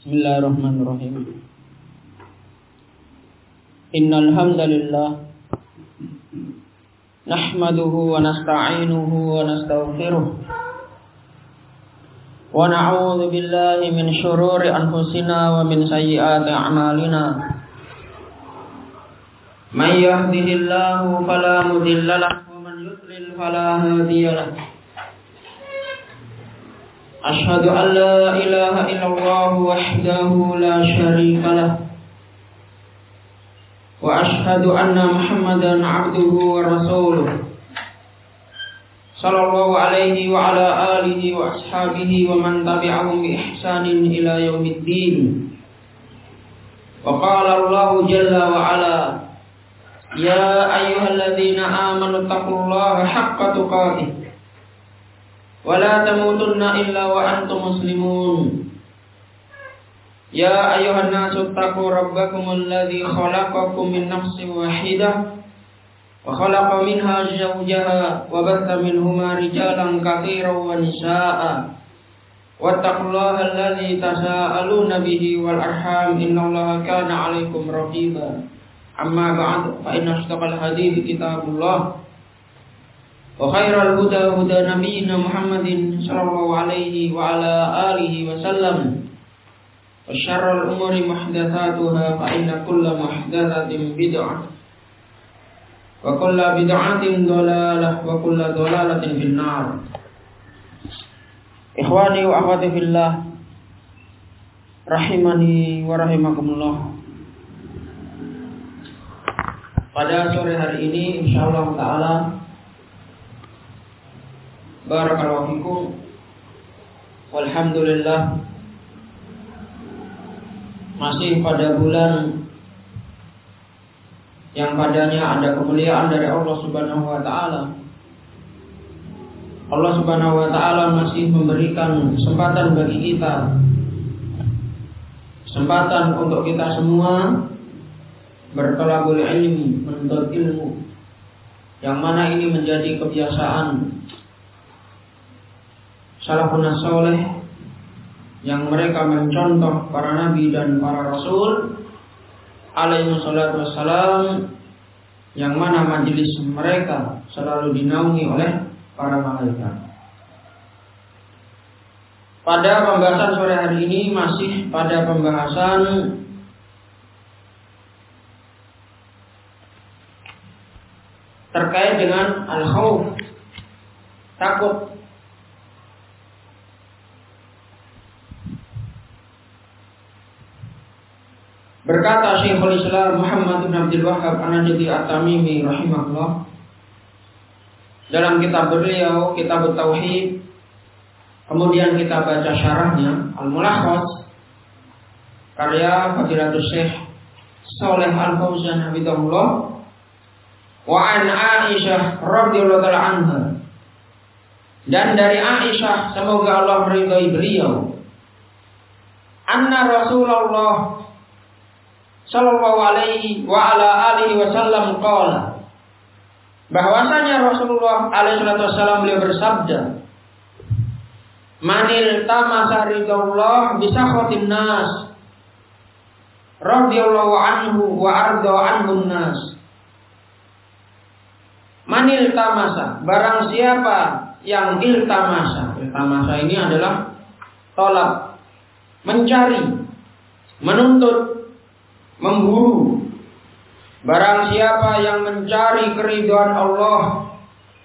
Bismillahirrahmanirrahim. Innal hamdalillah nahmaduhu wa nasta'inuhu wa nastaghfiruh wa na'udzu billahi min shururi anfusina wa min sayyiati a'malina. May yahdihillahu fala mudilla lahu wa man yudlil fala hadiya lahu. Asyhadu an la ilaha illallah wahdahu la syarika lah wa asyhadu anna Muhammadan abduhu wa rasuluh sallallahu alaihi wa ala alihi wa ashabihi wa man tabi'ahum bi ihsanin ila yaumiddin. Wa qala Allah jalla wa ala ya ayyuhalladzina amanu taqullaha haqqa tuqatih wa la tamutunna illa wa antum muslimun. Ya ayyuhan nasu taqu rabbakumul ladzi khalaqakum min nafsin wahidah wa khalaqa minha zawjaha wa batha minhuma rijalan katsiran wa nisaa'a wattaqullaha alladzi tasaaluna bihi wal arham innallaha kana 'alaikum raqiba. Amma ba'du fa inna asdaqal hadithi kitabullah wa khairal huda huda nabiyyina Muhammadin sallallahu alaihi wa ala alihi wa sallam wa syarrul umuri muhdatsatuha fa inna kulla muhdatsatin bid'ah wa kulla bid'atin dhalalah wa kulla dhalalatin finnar. Ikhwani wa akhwati fillah rahimani wa rahimakumullah. Pada sore hari ini insyaallah taala barakallahu fikum walhamdulillah masih pada bulan yang padanya ada kemuliaan dari Allah Subhanahu wa taala. Allah Subhanahu wa taala masih memberikan kesempatan bagi kita, kesempatan untuk kita semua bertolabul ilmi, menuntut ilmu, yang mana ini menjadi kebiasaan salafun saleh yang mereka mencontoh para nabi dan para rasul alaihi salatu wassalam, yang mana majelis mereka selalu dinaungi oleh para malaikat. Pada pembahasan sore hari ini masih pada pembahasan terkait dengan al-khauf, takut. Berkata Syekhul Islam Muhammad bin Abdul Wahhab An-Najdi At-Tamimi rahimahullah dalam kitab beliau Kitab Tauhid, kemudian kita baca syarahnya Al-Mulakhas karya Fadilatul Syekh Shalih Al-Fauzan hafizahullah, wa an Aisyah radhiyallahu ta'ala anha, dan dari Aisyah semoga Allah meridhai beliau, anna Rasulullah sallallahu alaihi wa ala alihi wasallam qala, bahwasanya Rasulullah alaihi wasallam beliau bersabda, manil tamasa ridallah bi sakhatin nas radhiyallahu anhu wa arda anhun nas. Manil tamasa, barang siapa yang iltamasa. Iltamasa ini adalah tolak, mencari, menuntut, memburu. Barang siapa yang mencari keridhaan Allah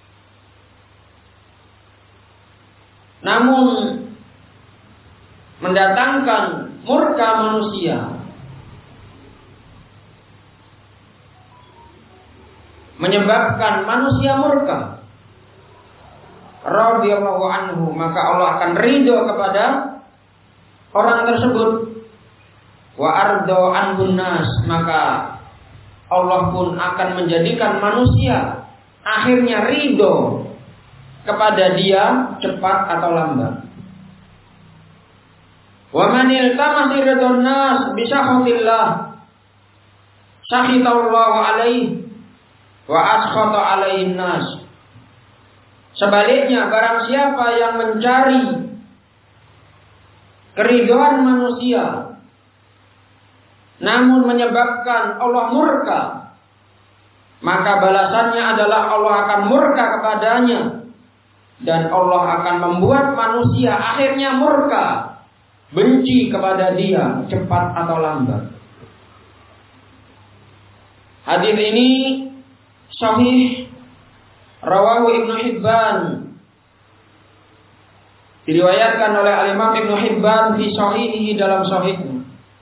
namun mendatangkan murka manusia, menyebabkan manusia murka, radhiyallahu anhu, maka Allah akan ridho kepada orang tersebut. Wa ardo anhun nas, maka Allah pun akan menjadikan manusia akhirnya ridho kepada dia cepat atau lambat. Wa man iltamasa ridwan nas bi sakhatillah sakhitallahu alaihi wa askhata alaihin nas. Sebaliknya, barang siapa yang mencari keridhaan manusia, namun menyebabkan Allah murka, maka balasannya adalah Allah akan murka kepadanya, dan Allah akan membuat manusia akhirnya murka, benci kepada dia cepat atau lambat. Hadis ini sahih, rawahu Ibnu Hibban, diriwayatkan oleh Al-Imam Ibnu Hibban fi sahihihi dalam sahihnya,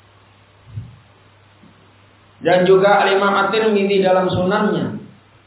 dan juga Al-Imam At-Tirmidzi dalam sunannya.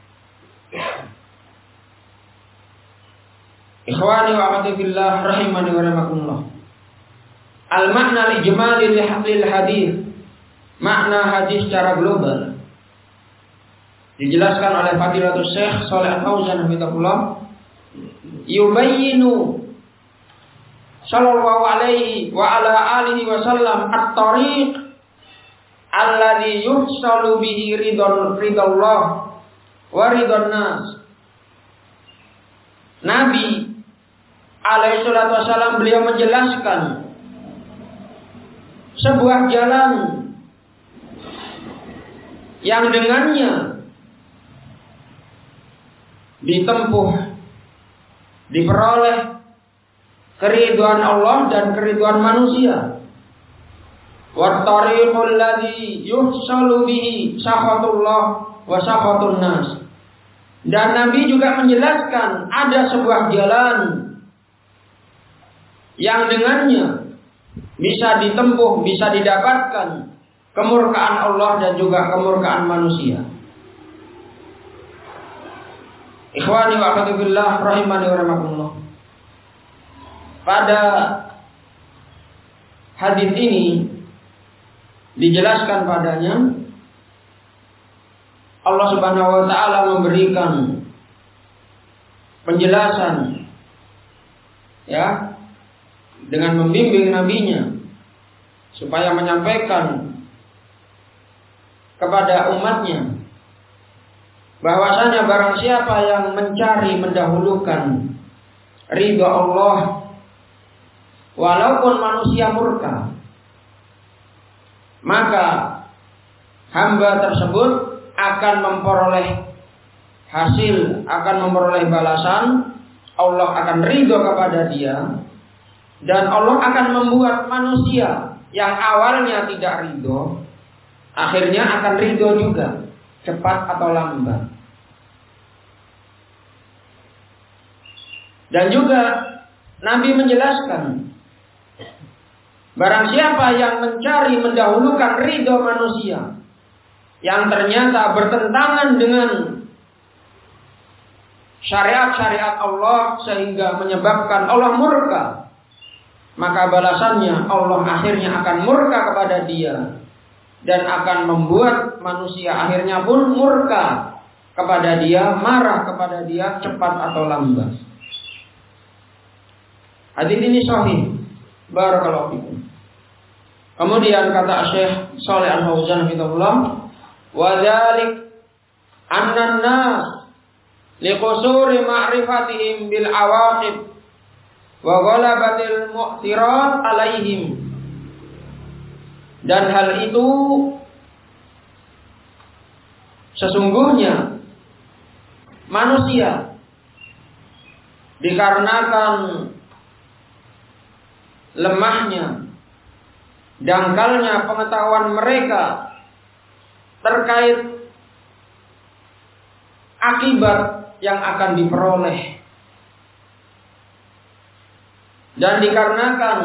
Ikhwani wa akhwati fillah rahimani wa rahimakumullah. Al-makna al-ijmali lil hadis, makna hadis secara global, dijelaskan oleh Fadilatul Syekh Shalih Al-Fauzan hafizahullah. Yubayyinu sallallahu alaihi wa ala alihi wa sallam at-tariq alladhi yuhsalu bihi ridallah wa ridan nas. Nabi alaihi salatu wasallam beliau menjelaskan sebuah jalan yang dengannya ditempuh, diperoleh keridhaan Allah dan keridhaan manusia. Wa tariqul ladzi yuhsalu bihi sakhatullah wa sakhatun nas. Dan Nabi juga menjelaskan ada sebuah jalan yang dengannya bisa ditempuh, bisa didapatkan kemurkaan Allah dan juga kemurkaan manusia. Ikhwani wa akhwati fillah rahimani wa rahimakumullah. Pada hadis ini dijelaskan padanya Allah Subhanahu wa taala memberikan penjelasan, ya, dengan membimbing nabinya supaya menyampaikan kepada umatnya bahwasanya barang siapa yang mencari mendahulukan ridha Allah walaupun manusia murka, maka hamba tersebut akan memperoleh hasil, akan memperoleh balasan. Allah akan ridho kepada dia, dan Allah akan membuat manusia yang awalnya tidak ridho akhirnya akan ridho juga, cepat atau lambat. Dan juga Nabi menjelaskan, barang siapa yang mencari mendahulukan ridho manusia yang ternyata bertentangan dengan syariat-syariat Allah sehingga menyebabkan Allah murka, maka balasannya Allah akhirnya akan murka kepada dia dan akan membuat manusia akhirnya pun murka kepada dia, marah kepada dia cepat atau lambat. Hadis ini sahih. Barakallahu fikum. Kemudian kata Syekh Shalih Al-Fauzan hafizahullah, wa dzalik anna an-nas liqusuri ma'rifatihim bil awaqib wa ghalabatil mu'tirat alaihim. Dan hal itu sesungguhnya manusia dikarenakan lemahnya, dangkalnya pengetahuan mereka terkait akibat yang akan diperoleh, dan dikarenakan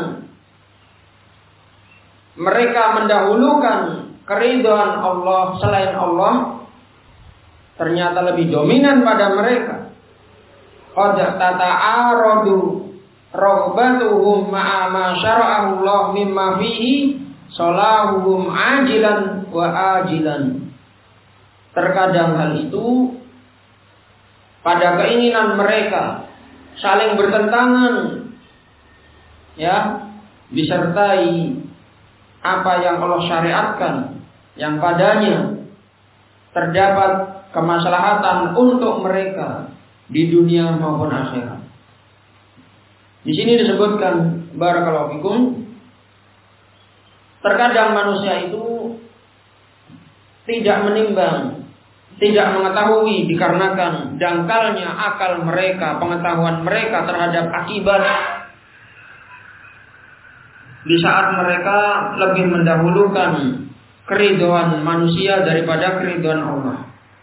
mereka mendahulukan keridhaan Allah selain Allah, ternyata lebih dominan pada mereka. Qad tata'aradu raghbatuhum ma'a ma syara'ahu Allah mimma fihi salahuhum ajilan wa ajilan. Terkadang hal itu pada keinginan mereka saling bertentangan, ya, disertai apa yang Allah syariatkan yang padanya terdapat kemaslahatan untuk mereka di dunia maupun akhirat. Di sini disebutkan barakallahu fikum terkadang manusia itu tidak menimbang, tidak mengetahui dikarenakan dangkalnya akal mereka, pengetahuan mereka terhadap akibat. Di saat mereka lebih mendahulukan keridhaan manusia daripada keridhaan Allah.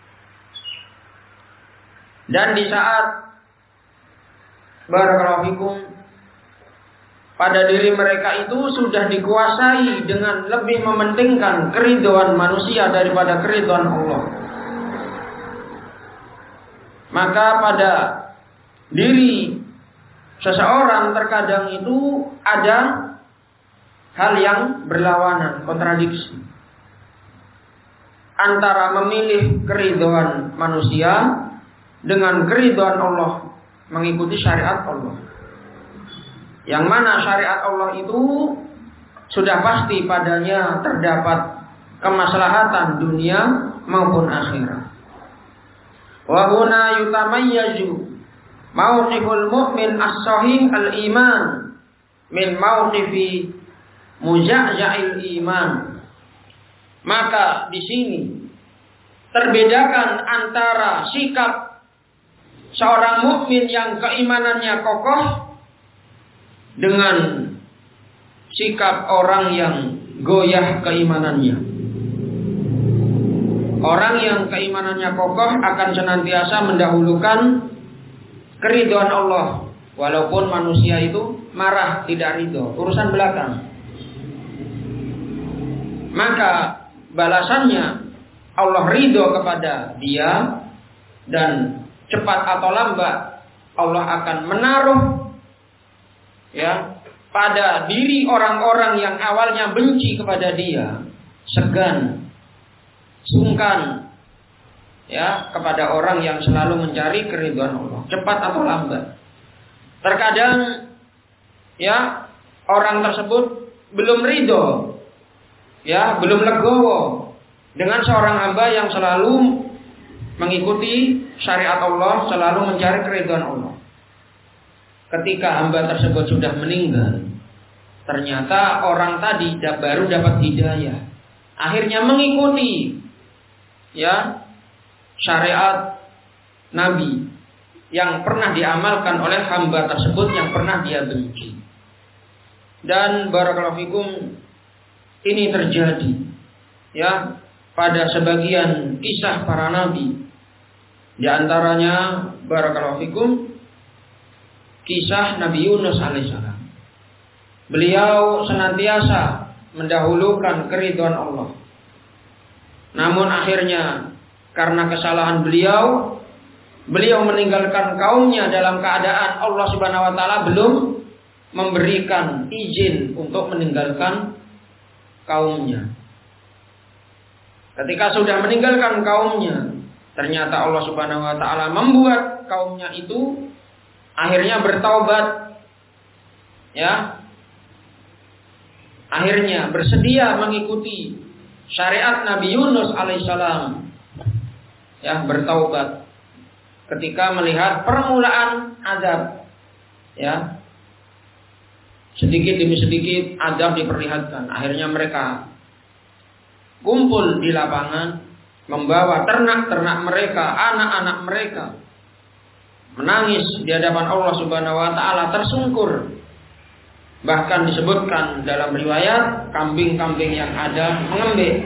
Dan di saat barakallahu fikum pada diri mereka itu sudah dikuasai dengan lebih mementingkan keridhaan manusia daripada keridhaan Allah. Maka pada diri seseorang terkadang itu ada hal yang berlawanan, kontradiksi antara memilih keridhaan manusia dengan keridhaan Allah, mengikuti syariat Allah. Yang mana syariat Allah itu sudah pasti padanya terdapat kemaslahatan dunia maupun akhirat. Wa huna yutamayyazu mauqiful mu'min as-sahih al-iman min mauqifi muja'ja'il iman. Maka di sini terbedakan antara sikap seorang mukmin yang keimanannya kokoh dengan sikap orang yang goyah keimanannya. Orang yang keimanannya kokoh akan senantiasa mendahulukan keridhaan Allah, walaupun manusia itu marah, tidak ridho, urusan belakang. Maka balasannya Allah ridho kepada dia, dan cepat atau lambat Allah akan menaruh pada diri orang-orang yang awalnya benci kepada dia, segan, sungkan kepada orang yang selalu mencari keridhaan Allah, cepat atau lambat. Terkadang orang tersebut belum ridho, belum legowo dengan seorang hamba yang selalu mengikuti syariat Allah, selalu mencari keridhaan Allah. Ketika hamba tersebut sudah meninggal, ternyata orang tadi baru dapat hidayah, akhirnya mengikuti syariat Nabi yang pernah diamalkan oleh hamba tersebut yang pernah dia benci. Dan barakallahu fikum, ini terjadi pada sebagian kisah para nabi. Di antaranya barakallahu fikum kisah Nabi Yunus alaihissalam. Beliau senantiasa mendahulukan keridhaan Allah. Namun akhirnya karena kesalahan beliau meninggalkan kaumnya dalam keadaan Allah Subhanahu wa taala belum memberikan izin untuk meninggalkan kaumnya. Ketika sudah meninggalkan kaumnya, ternyata Allah Subhanahu wa taala membuat kaumnya itu akhirnya bertaubat. Akhirnya bersedia mengikuti syariat Nabi Yunus alaihissalam. Bertaubat ketika melihat permulaan azab. Sedikit demi sedikit azab diperlihatkan. Akhirnya mereka kumpul di lapangan, membawa ternak-ternak mereka, anak-anak mereka, menangis di hadapan Allah Subhanahu wa taala, tersungkur. Bahkan disebutkan dalam riwayat kambing-kambing yang ada mengembik,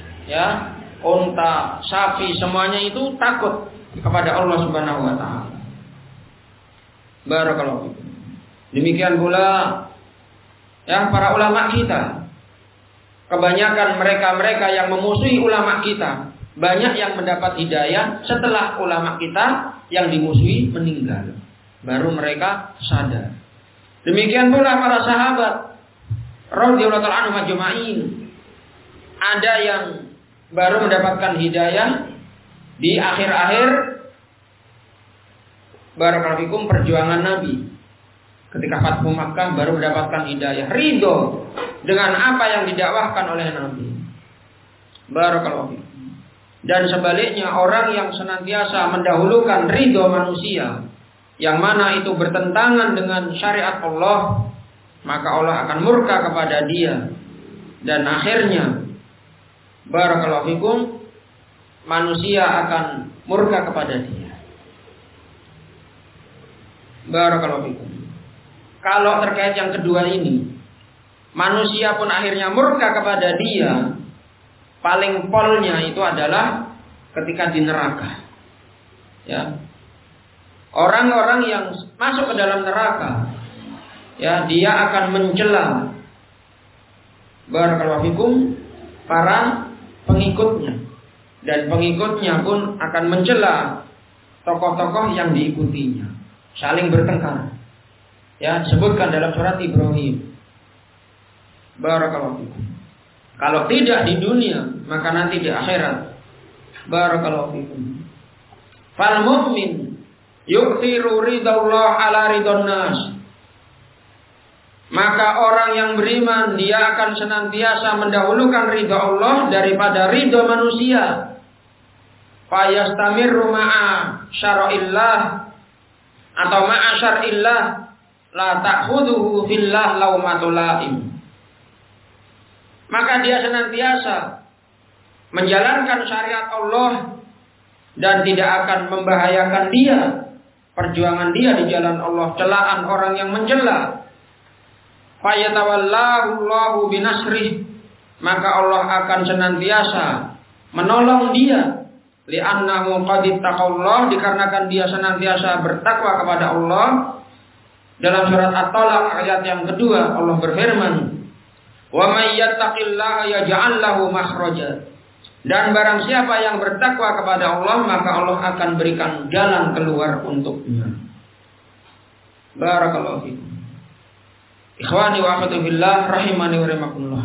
unta, sapi, semuanya itu takut kepada Allah Subhanahu wa taala. Barakallahu fikum. Demikian pula para ulama kita. Kebanyakan mereka-mereka yang memusuhi ulama kita, banyak yang mendapat hidayah setelah ulama kita yang dimusuhi meninggal. Baru mereka sadar. Demikian pula para sahabat radhiyallahu anhum ajma'in. Ada yang baru mendapatkan hidayah di akhir-akhir barakallahu fikum perjuangan Nabi. Ketika Fathu Makkah baru mendapatkan hidayah, ridho dengan apa yang didakwahkan oleh Nabi. Barakallahu fikum. Dan sebaliknya orang yang senantiasa mendahulukan ridho manusia, yang mana itu bertentangan dengan syariat Allah, maka Allah akan murka kepada dia. dan akhirnya barakallahu fikum manusia akan murka kepada dia. Barakallahu fikum. Kalau terkait yang kedua ini, manusia pun akhirnya murka kepada dia, paling polnya itu adalah ketika di neraka. Ya. Orang-orang yang masuk ke dalam neraka, ya, dia akan mencela barakallahu fikum para pengikutnya, dan pengikutnya pun akan mencela tokoh-tokoh yang diikutinya, saling bertengkar. Ya, disebutkan dalam surat Ibrahim. Barakallahu fikum. Kalau tidak di dunia, maka nanti di akhirat. Barakallahu fikum. Fal mu'min yu'thiru ridallah ala ridon nas. Maka orang yang beriman, dia akan senantiasa mendahulukan ridha Allah daripada ridha manusia. Fayastamirru ma'a syara'illah atau ma'a syar'illah la ta'khudhuhu fillah laumatul laim. Maka dia senantiasa menjalankan syariat Allah dan tidak akan membahayakan dia, perjuangan dia di jalan Allah, celaan orang yang mencela. Fayatawallahu Allahu binasrih, maka Allah akan senantiasa menolong dia. Li'annahu qad ittaqallah, dikarenakan dia senantiasa bertakwa kepada Allah. Dalam surat At-Talaq ayat yang kedua Allah berfirman, "Wa may yattaqillaha yaj'al lahu makhraja." Dan barang siapa yang bertakwa kepada Allah, maka Allah akan berikan jalan keluar untuknya. Barakallahu fikum. Ikhwani wa akhwati fillah rahimani wa rahimakumullah.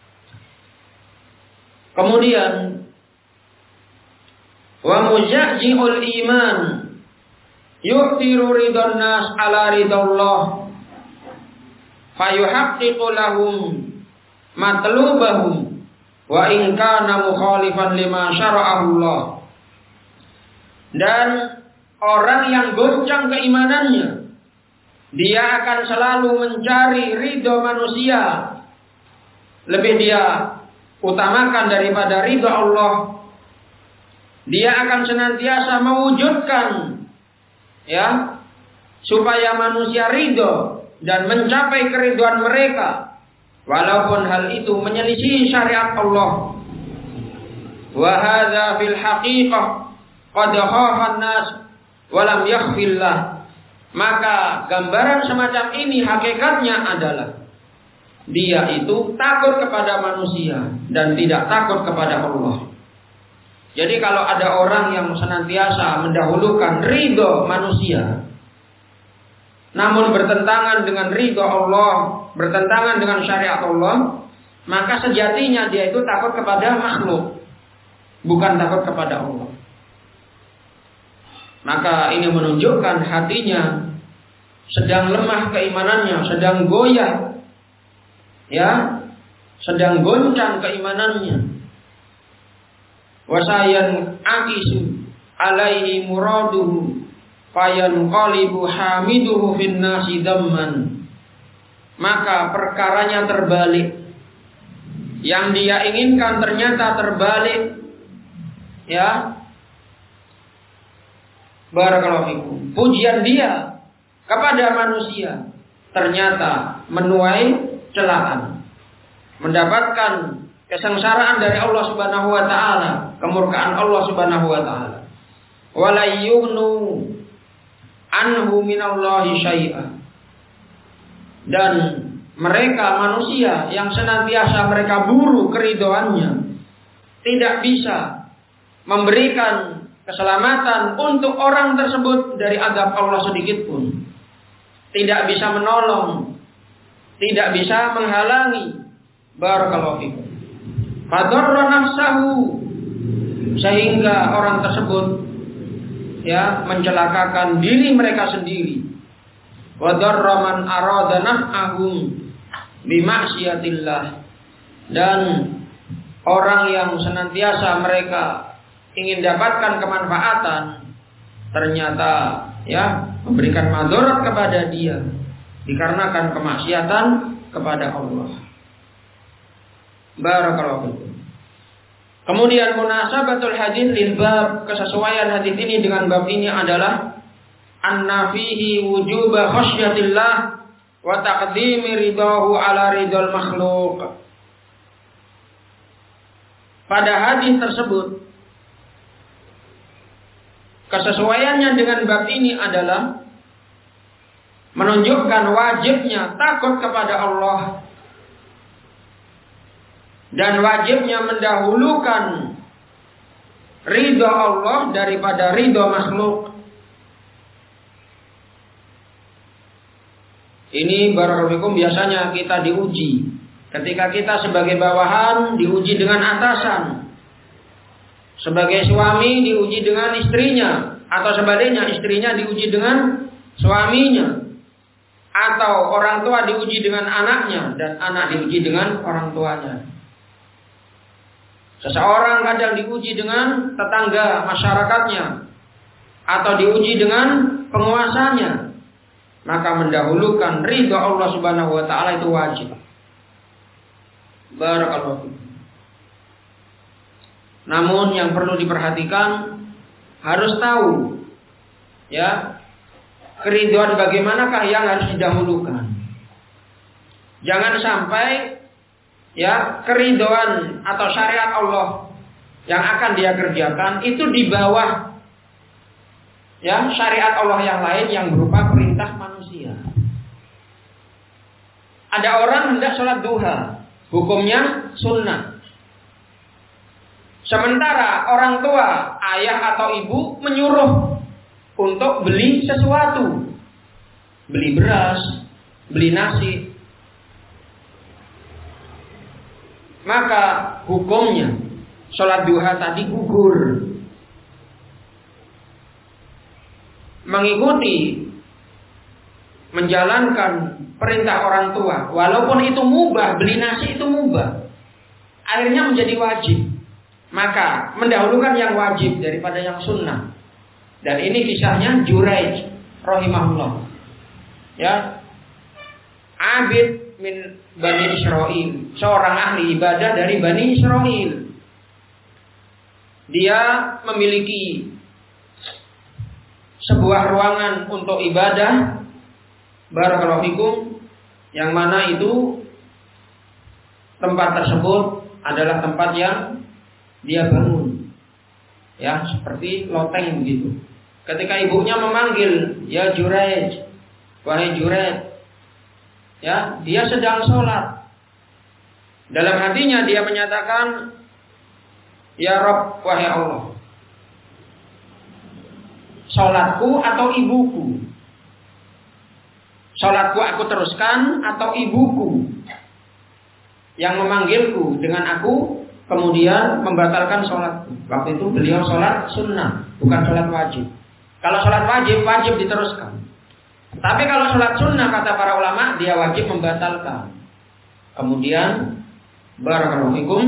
Kemudian wa mujahji'ul iman yu'tiru ridon nas ala ridallah fayuhaqqiqu lahum matlubahum wa in kana mukhalifan lima syara'ahullah. Dan orang yang goncang keimanannya, dia akan selalu mencari ridho manusia, lebih dia utamakan daripada ridho Allah. Dia akan senantiasa mewujudkan, ya, supaya manusia ridho dan mencapai keridhaan mereka, walaupun hal itu menyelisih syariat Allah. Wa hadza fil haqiqah qad khafa an-nas wa lam yakhfillah. Maka gambaran semacam ini hakikatnya adalah dia itu takut kepada manusia dan tidak takut kepada Allah. Jadi kalau ada orang yang senantiasa mendahulukan ridho manusia, namun bertentangan dengan ridho Allah, bertentangan dengan syariat Allah, maka sejatinya dia itu takut kepada makhluk, bukan takut kepada Allah. Maka ini menunjukkan hatinya sedang lemah keimanannya, sedang goyah, ya, sedang goncang keimanannya. Wasayan akisu alaihi muraduhu fayanqalibu hamiduhu fin nasi damman. Maka perkaranya terbalik, yang dia inginkan ternyata terbalik, ya. Barakallahu fikum. Pujian dia kepada manusia ternyata menuai celaan, mendapatkan kesengsaraan dari Allah Subhanahu wa taala, kemurkaan Allah Subhanahu wa taala. Wala yughnu anhu minallahi syai'a. Dan mereka manusia yang senantiasa mereka buru keridhoannya tidak bisa memberikan keselamatan untuk orang tersebut dari azab Allah sedikit pun. Tidak bisa menolong, tidak bisa menghalangi. Barakallahu fikum. Fadarra nafsahu, sehingga orang tersebut, ya, mencelakakan diri mereka sendiri. Wa darra man arada naf'ahum bimaksiatillah. Dan orang yang senantiasa mereka ingin dapatkan kemanfaatan, ternyata, ya, memberikan madarat kepada dia dikarenakan kemaksiatan kepada Allah. Barakallahu fikum. Kemudian munasabatul hadis lil bab, kesesuaian hadis ini dengan bab ini adalah anna fihi wujuba khasyatillah wa taqdimi ridahu ala ridal makhluk. Pada hadis tersebut kesesuaiannya dengan bab ini adalah menunjukkan wajibnya takut kepada Allah dan wajibnya mendahulukan ridha Allah daripada ridha makhluk. Ini barakallahu biasanya kita diuji. Ketika kita sebagai bawahan diuji dengan atasan. Sebagai suami diuji dengan istrinya. Atau sebaliknya istrinya diuji dengan suaminya. Atau orang tua diuji dengan anaknya. Dan anak diuji dengan orang tuanya. Seseorang kadang diuji dengan tetangga masyarakatnya atau diuji dengan penguasanya, maka mendahulukan ridha Allah Subhanahu wa taala itu wajib. Barakallahu fikum. Namun yang perlu diperhatikan, harus tahu ya, keridhaan bagaimanakah yang harus didahulukan. Jangan sampai ya, keridhaan atau syariat Allah yang akan dia kerjakan itu di bawah ya syariat Allah yang lain yang berupa perintah manusia. Ada orang hendak sholat duha, hukumnya sunnah. Sementara orang tua, ayah atau ibu menyuruh untuk beli sesuatu, beli beras, beli nasi. Maka hukumnya sholat duha tadi gugur. Mengikuti, menjalankan perintah orang tua, walaupun itu mubah, beli nasi itu mubah, akhirnya menjadi wajib. Maka mendahulukan yang wajib daripada yang sunnah. Dan ini kisahnya Juraij rahimahullah. Ya, abid min Bani Israel, seorang ahli ibadah dari Bani Israel. Dia memiliki sebuah ruangan untuk ibadah, barakallahu fikum, yang mana itu tempat tersebut adalah tempat yang dia bangun, ya seperti loteng begitu. Ketika ibunya memanggil, ya Juraij, wahai Juraij, ya, dia sedang sholat. Dalam hatinya dia menyatakan, ya Rabb, wahai Allah, sholatku atau ibuku? Sholatku aku teruskan atau ibuku yang memanggilku dengan aku kemudian membatalkan sholatku? Waktu itu beliau sholat sunnah, bukan sholat wajib. Kalau sholat wajib, wajib diteruskan. Tapi kalau sholat sunnah, kata para ulama, dia wajib membatalkan. Kemudian barakallahu fikum,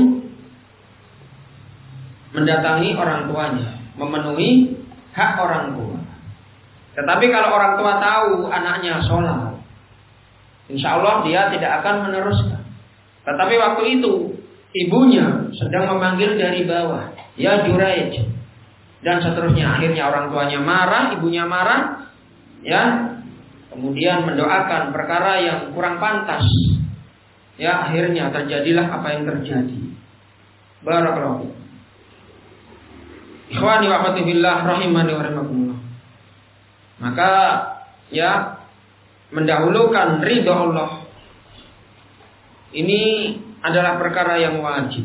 mendatangi orang tuanya, memenuhi hak orang tua. Tetapi kalau orang tua tahu anaknya sholat, insya Allah dia tidak akan meneruskan. Tetapi waktu itu ibunya sedang memanggil dari bawah, ya Juraij, dan seterusnya. Akhirnya orang tuanya marah, ibunya marah, ya, kemudian mendoakan perkara yang kurang pantas. Ya, akhirnya terjadilah apa yang terjadi. Barakallahu. Ikhwani wa akhwati fillah rahimani wa rahimakumullah. Maka ya, mendahulukan ridha Allah ini adalah perkara yang wajib.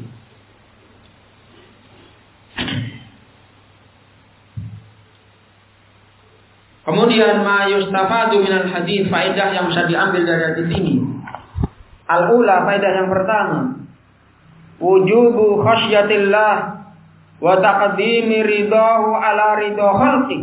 Kemudian ma yustafadu minal hadis, faedah yang bisa diambil dari hadis ini. Al-ula, faedah yang pertama, wujubu khasyatillah wa taqdimi ridahu ala ridha khalqi.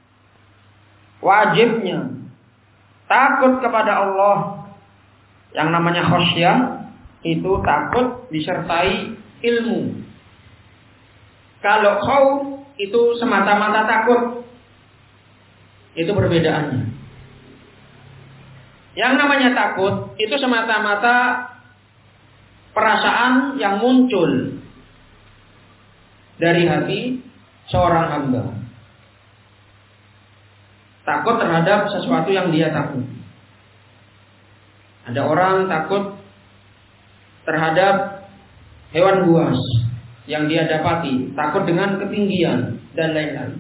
Wajibnya takut kepada Allah. Yang namanya khasyah itu takut disertai ilmu. Kalau khauf itu semata-mata takut, itu perbedaannya. Yang namanya takut itu semata-mata perasaan yang muncul dari hati seorang hamba. Takut terhadap sesuatu yang dia takut. Ada orang takut terhadap hewan buas yang dia dapati, takut dengan ketinggian dan lain-lain.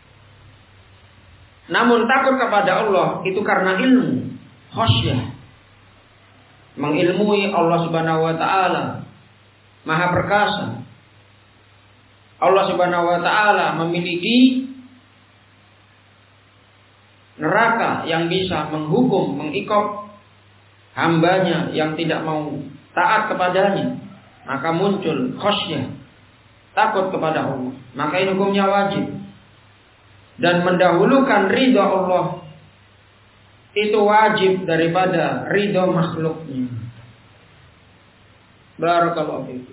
Namun takut kepada Allah itu karena ilmu, khasyah, mengilmui Allah Subhanahu wa taala, Maha Perkasa. Allah Subhanahu wa taala memiliki neraka yang bisa menghukum, mengikop hambanya yang tidak mau taat kepadanya. Maka muncul khasyah, takut kepada Allah. Maka ini hukumnya wajib. Dan mendahulukan ridha Allah itu wajib daripada ridha makhluknya. Barakallahu fiikum.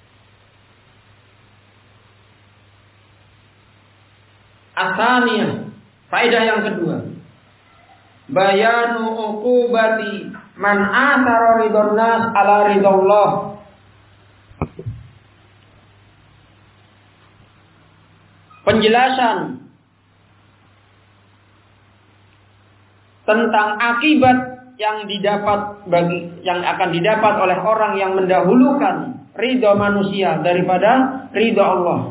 Asaniyah, faedah yang kedua. Bayanu uqubati man athara ridwan nas ala ridallah. Penjelasan tentang akibat yang akan didapat oleh orang yang mendahulukan ridha manusia daripada ridha Allah.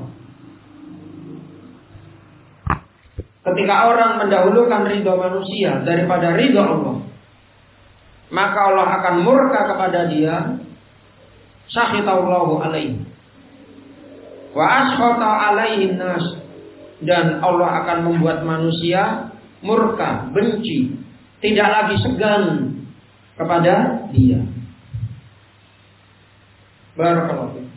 Ketika orang mendahulukan ridha manusia daripada ridha Allah, maka Allah akan murka kepada dia, sakhitallahu alaihi wa askhata alaihi nas, dan Allah akan membuat manusia murka, benci, tidak lagi segan kepada dia. Barakallahu fiik.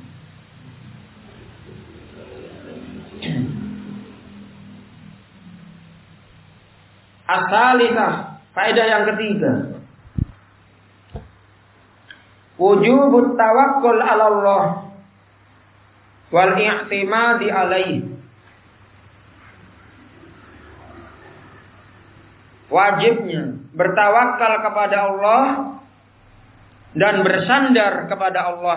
As-salisah, faedah yang ketiga. Wujubut tawakkul 'ala Allah wal i'timadi 'alaihi. Wajibnya bertawakal kepada Allah dan bersandar kepada Allah.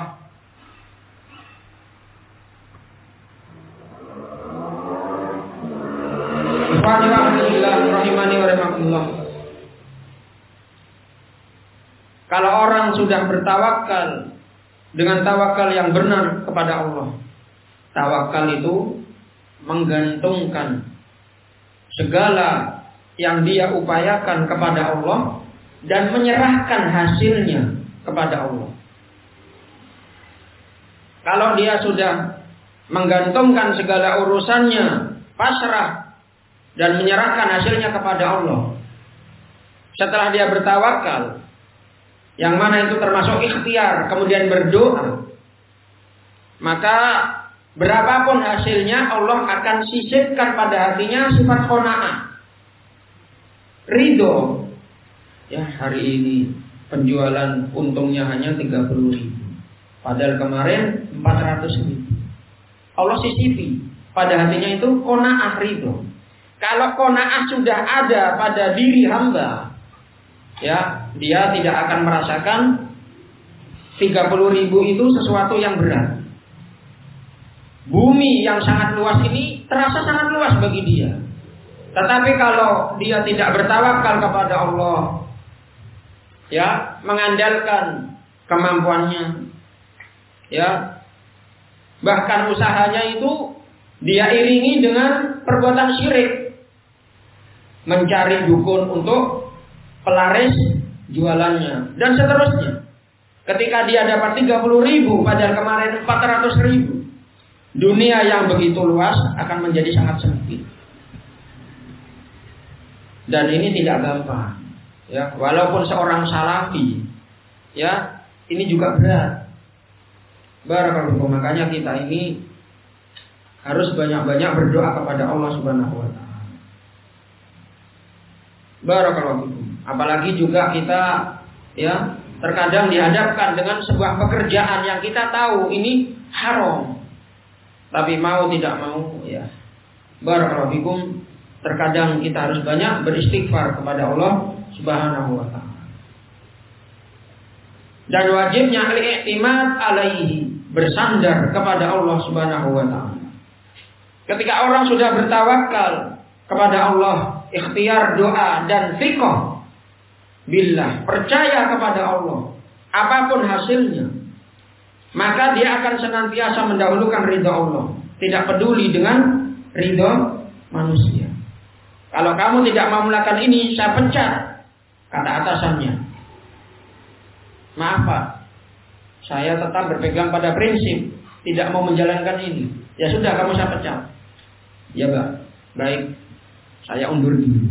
Kalau orang sudah bertawakal dengan tawakal yang benar kepada Allah, tawakal itu menggantungkan segala yang dia upayakan kepada Allah dan menyerahkan hasilnya kepada Allah. Kalau dia sudah menggantungkan segala urusannya, pasrah dan menyerahkan hasilnya kepada Allah, setelah dia bertawakal, yang mana itu termasuk ikhtiar, kemudian berdoa, maka berapapun hasilnya Allah akan sisipkan pada hatinya sifat qanaah, ridho. Ya, hari ini penjualan untungnya hanya 30.000, padahal kemarin 400.000. Allah sisipi pada hatinya itu qanaah, ridho. Kalau qanaah sudah ada pada diri hamba, ya, dia tidak akan merasakan 30.000 itu sesuatu yang berat. Bumi yang sangat luas ini terasa sangat luas bagi dia. Tetapi kalau dia tidak bertawakal kepada Allah, ya, mengandalkan kemampuannya, ya, bahkan usahanya itu dia iringi dengan perbuatan syirik, mencari dukun untuk pelaris jualannya dan seterusnya. Ketika dia dapat 30.000 padahal kemarin 400.000, dunia yang begitu luas akan menjadi sangat sempit. Dan ini tidak gampang, ya, walaupun seorang salafi, ya, ini juga berat. Barakallahu. Makanya kita ini harus banyak-banyak berdoa kepada Allah Subhanahu wa taala. Barakallahu. Apalagi juga kita, ya, terkadang dihadapkan dengan sebuah pekerjaan yang kita tahu ini haram, tapi mau tidak mau, ya, barakallahu fikum, terkadang kita harus banyak beristighfar kepada Allah Subhanahu wa taala. Dan wajibnya al-i'timad alaihi, bersandar kepada Allah Subhanahu wa taala. Ketika orang sudah bertawakal kepada Allah, ikhtiar doa dan thiqah billah, percaya kepada Allah, apapun hasilnya, maka dia akan senantiasa mendahulukan ridha Allah, tidak peduli dengan ridha manusia. Kalau kamu tidak mau melakukan ini, saya pecat, kata atasannya. Maaf Pak, saya tetap berpegang pada prinsip, tidak mau menjalankan ini. Ya sudah, kamu saya pecat. Ya Pak, baik, saya undur diri.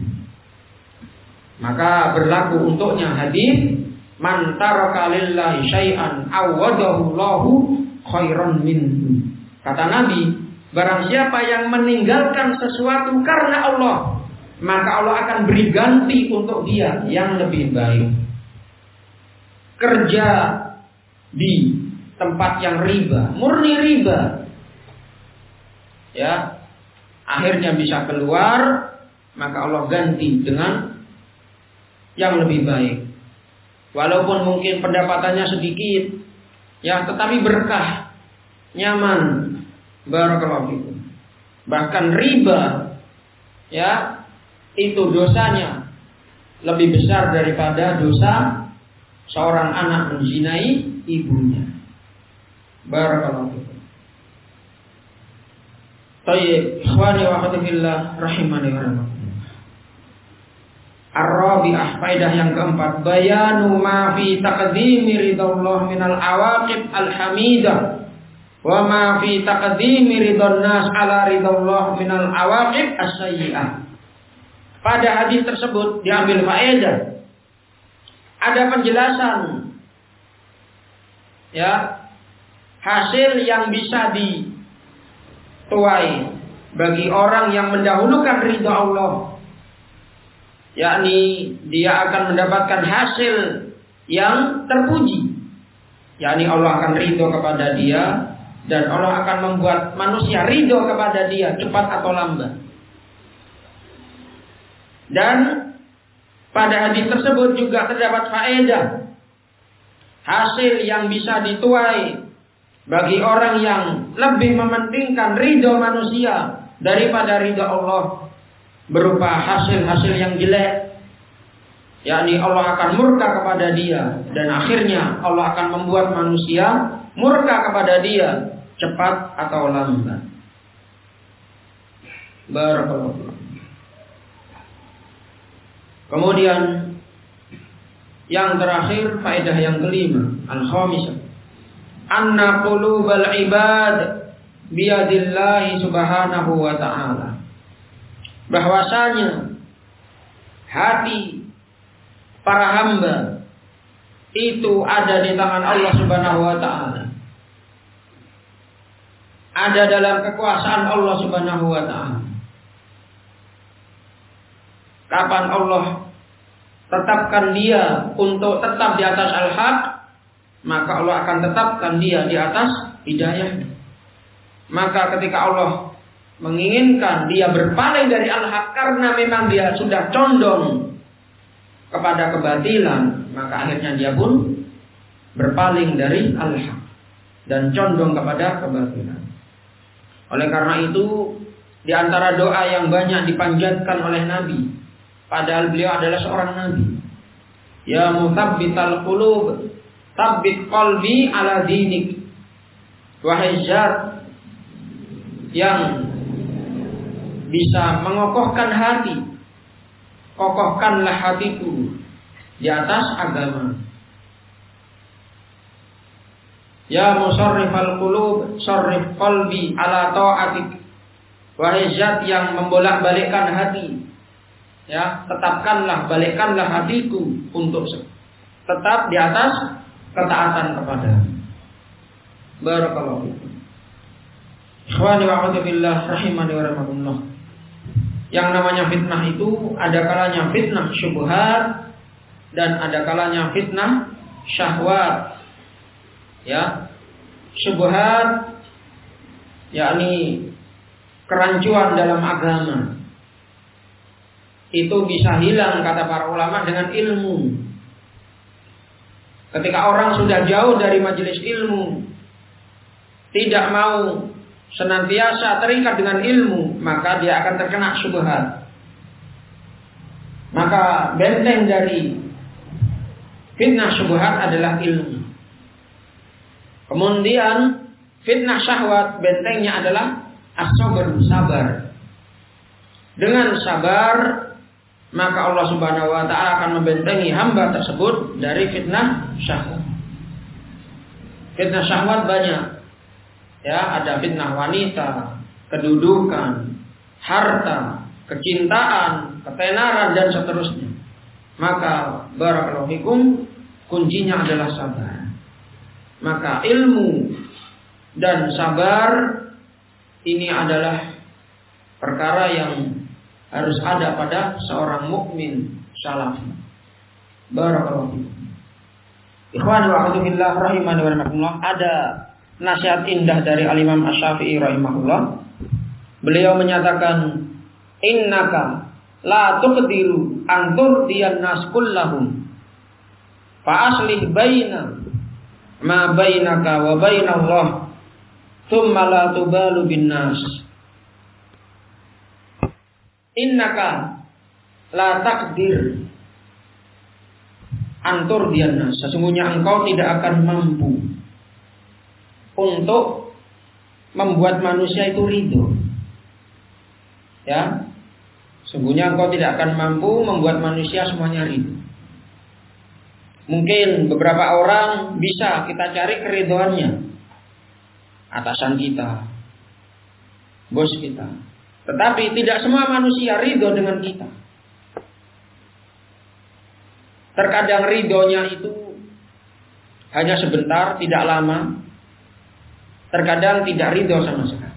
Maka berlaku untuknya hadis, man taraka lillahi syai'an awadahu Allahu khairan minhu. Kata Nabi, barang siapa yang meninggalkan sesuatu karena Allah, maka Allah akan beri ganti untuk dia yang lebih baik. Kerja di tempat yang riba, murni riba, ya, akhirnya bisa keluar, maka Allah ganti dengan yang lebih baik. Walaupun mungkin pendapatannya sedikit, ya, tetapi berkah, nyaman, barakallahu fikum. Bahkan riba, ya, itu dosanya lebih besar daripada dosa seorang anak menzinai ibunya. Barakallahu fikum. Tayyib, ikhwani wa akhwati fillah rahimani wa rahimakumullah. Ar-rabi'ah, faedah yang keempat, bayanu ma fi taqdimi ridallah minal awaqib al-hamidah wa ma fi taqdimi ridhan nas ala ridallah minal awaqib as-sayyi'ah. Pada hadis tersebut diambil faedah, ada penjelasan, ya, hasil yang bisa dituai bagi orang yang mendahulukan ridha Allah, yakni dia akan mendapatkan hasil yang terpuji, yakni Allah akan ridha kepada dia dan Allah akan membuat manusia ridha kepada dia cepat atau lambat. Dan pada hadis tersebut juga terdapat faedah, hasil yang bisa dituai bagi orang yang lebih mementingkan ridha manusia daripada ridha Allah, berupa hasil-hasil yang jelek, yakni Allah akan murka kepada dia dan akhirnya Allah akan membuat manusia murka kepada dia cepat atau lambat. Barakallahu. Kemudian yang terakhir, faedah yang kelima, al-khamisah, anna qulubal ibad biyadillahi subhanahu wa ta'ala. Bahwasanya hati para hamba itu ada di tangan Allah Subhanahu wa ta'ala, ada dalam kekuasaan Allah Subhanahu wa ta'ala. Kapan Allah tetapkan dia untuk tetap di atas al-haq, maka Allah akan tetapkan dia di atas hidayah. Maka ketika Allah menginginkan dia berpaling dari al-haq karena memang dia sudah condong kepada kebatilan, maka akhirnya dia pun berpaling dari al-haq dan condong kepada kebatilan. Oleh karena itu, di antara doa yang banyak dipanjatkan oleh Nabi, padahal beliau adalah seorang nabi, ya mutsabbital qulub, tsabbit qalbi ala dinik. Wahai zat yang bisa mengokohkan hati, kokohkanlah hatiku di atas agama. Ya musarrifal qulub, sarrif qalbi ala ta'atik. Wahai zat yang membolak-balikkan hati, ya, tetapkanlah, balikkanlah hatiku untuk tetap di atas ketaatan kepada-Mu. Barakallahu fikum. Ikhwani wa akhwati fillah rahimani wa rahimakumullah. Yang namanya fitnah itu ada kalanya fitnah syubhat dan ada kalanya fitnah syahwat. Ya, syubhat yakni kerancuan dalam agama. Itu bisa hilang, kata para ulama, dengan ilmu. Ketika orang sudah jauh dari majelis ilmu, tidak mau senantiasa terikat dengan ilmu, maka dia akan terkena syubhat. Maka benteng dari fitnah syubhat adalah ilmu. Kemudian fitnah syahwat, bentengnya adalah as-sabr, sabar. Dengan sabar, maka Allah Subhanahu wa taala akan membentengi hamba tersebut dari fitnah syahwat. Fitnah syahwat banyak. Ya, ada fitnah wanita, kedudukan, harta, kecintaan, ketenaran dan seterusnya. Maka barakallahu fikum, kuncinya adalah sabar. Maka ilmu dan sabar ini adalah perkara yang harus ada pada seorang mukmin salafi. Barakallahu fikum. Ikhwan wa akhwati fillah rahimani wa rahimakumullah, ada nasihat indah dari Al-Imam Asy-Syafi'i rahimahullah. Beliau menyatakan, innaka la tuqdiru an turdiyan nas kullahum fa aslih baina ma bainaka wa bainallah thumma la tubalu bin nas. Innaka la taqdir an turdiyan nas, sesungguhnya engkau tidak akan mampu untuk membuat manusia itu ridho. Ya, sungguhnya engkau tidak akan mampu membuat manusia semuanya ridho. Mungkin beberapa orang bisa kita cari keridhoannya, atasan kita, bos kita, tetapi tidak semua manusia ridho dengan kita. Terkadang ridhonya itu hanya sebentar, tidak lama. Terkadang tidak ridho sama sekali.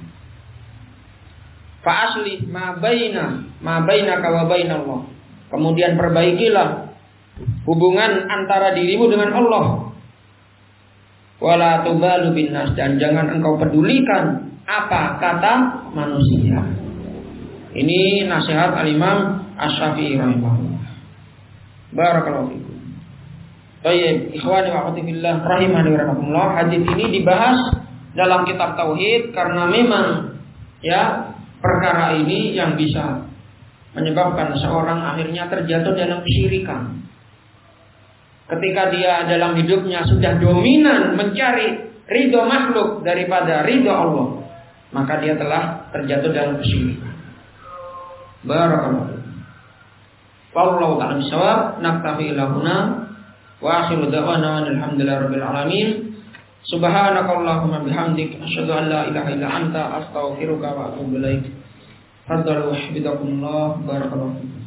Fa aslih ma bainaka wa bainallah. Kemudian perbaikilah hubungan antara dirimu dengan Allah. Wala tubalu bin nas, dan jangan engkau pedulikan apa kata manusia. Ini nasihat Al-Imam Asy-Syafi'i rahimahullah. Barakallahu fikum. Baik, ikhwani wa akhwati fillah rahimani wa rahimakumullah, hadis ini dibahas dalam kitab tauhid karena memang ya perkara ini yang bisa menyebabkan seorang akhirnya terjatuh dalam kesyirikan. Ketika dia dalam hidupnya sudah dominan mencari ridho makhluk daripada ridho Allah, maka dia telah terjatuh dalam kesyirikan. Barakallahu. Wallahu ta'ala bishawab. Naktafi ilahuna wa akhiru da'wana alhamdulillahirabbil alamin. Subhanakallahumma bihamdik asyhadu an la ilaha illa anta astaghfiruka wa atubu ilaik. Fadhalu wahbidakumullah. Barakallahu fikum.